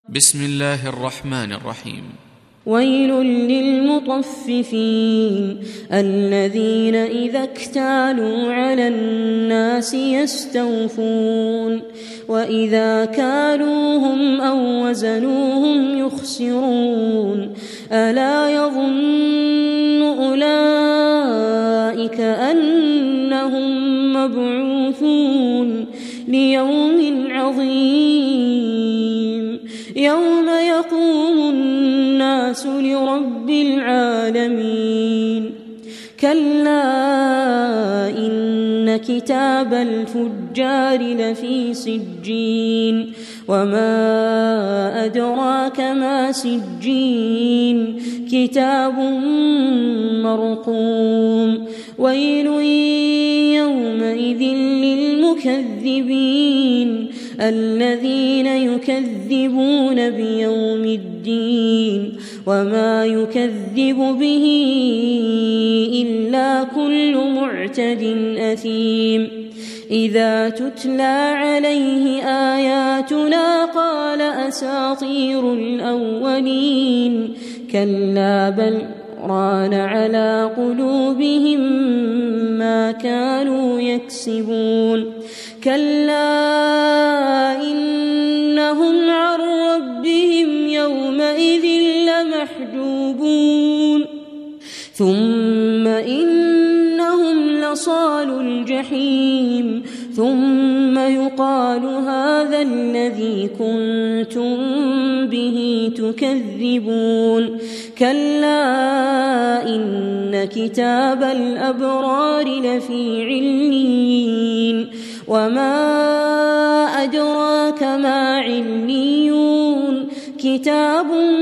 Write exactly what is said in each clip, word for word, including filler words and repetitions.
بسم الله الرحمن الرحيم. ويل للمطففين الذين إذا اكتالوا على الناس يستوفون وإذا كالوهم أو وزنوهم يخسرون ألا يظن أولئك أنهم مبعوثون ليوم عظيم يوم يقوم الناس لرب العالمين كلا إن كتاب الفجار لفي سجين وما أدراك ما سجين كتاب مرقوم ويل يومئذ للمكذبين الذين يكذبون بيوم الدين وما يكذب به إلا كل معتد أثيم إذا تتلى عليه آياتنا قال أساطير الأولين كلا بل ران على قلوبهم ما كانوا يكسبون كلا إنهم عن ربهم يومئذ لمحجوبون ثم إنهم لصالوا الجحيم ثم يقال هذا الذي كنتم به تكذبون كلا إن كتاب الأبرار لفي عليين وما أدراك ما عليون كتاب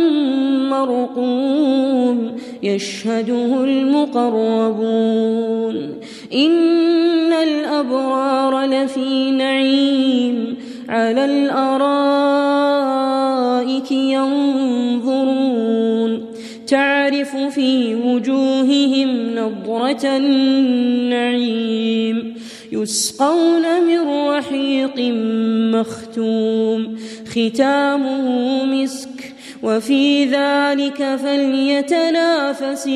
مرقوم يشهده المقربون إن الأبرار لفي نعيم على الأرائك ينظرون تعرف في وجوههم نضرة النعيم يسقون من رحيق مختوم ختامه مسك وفي ذلك فليتنافس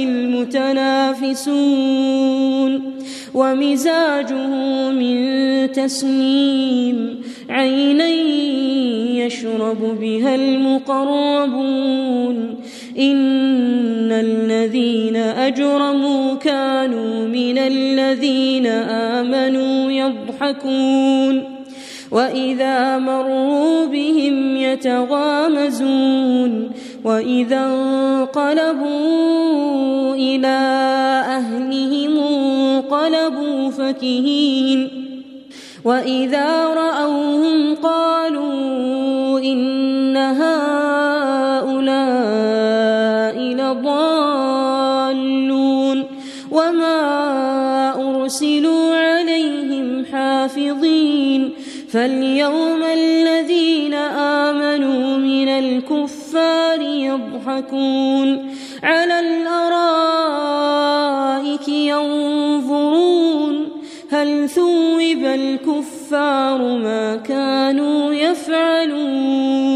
المتنافسون ومزاجه من تسنيم عينا يشرب بها المقربون إن الذين أجرموا كانوا من الذين آمنوا يضحكون وإذا مروا بهم يتغامزون وإذا انقلبوا إلى أهلهم انقلبوا فكهين وإذا رأوهم قالوا إن هؤلاء لضالون وما أرسلوا عليهم حافظين فاليوم الذين آمنوا من الكفار يضحكون على الأرائك ينظرون هل ثوب الكفار ما كانوا يفعلون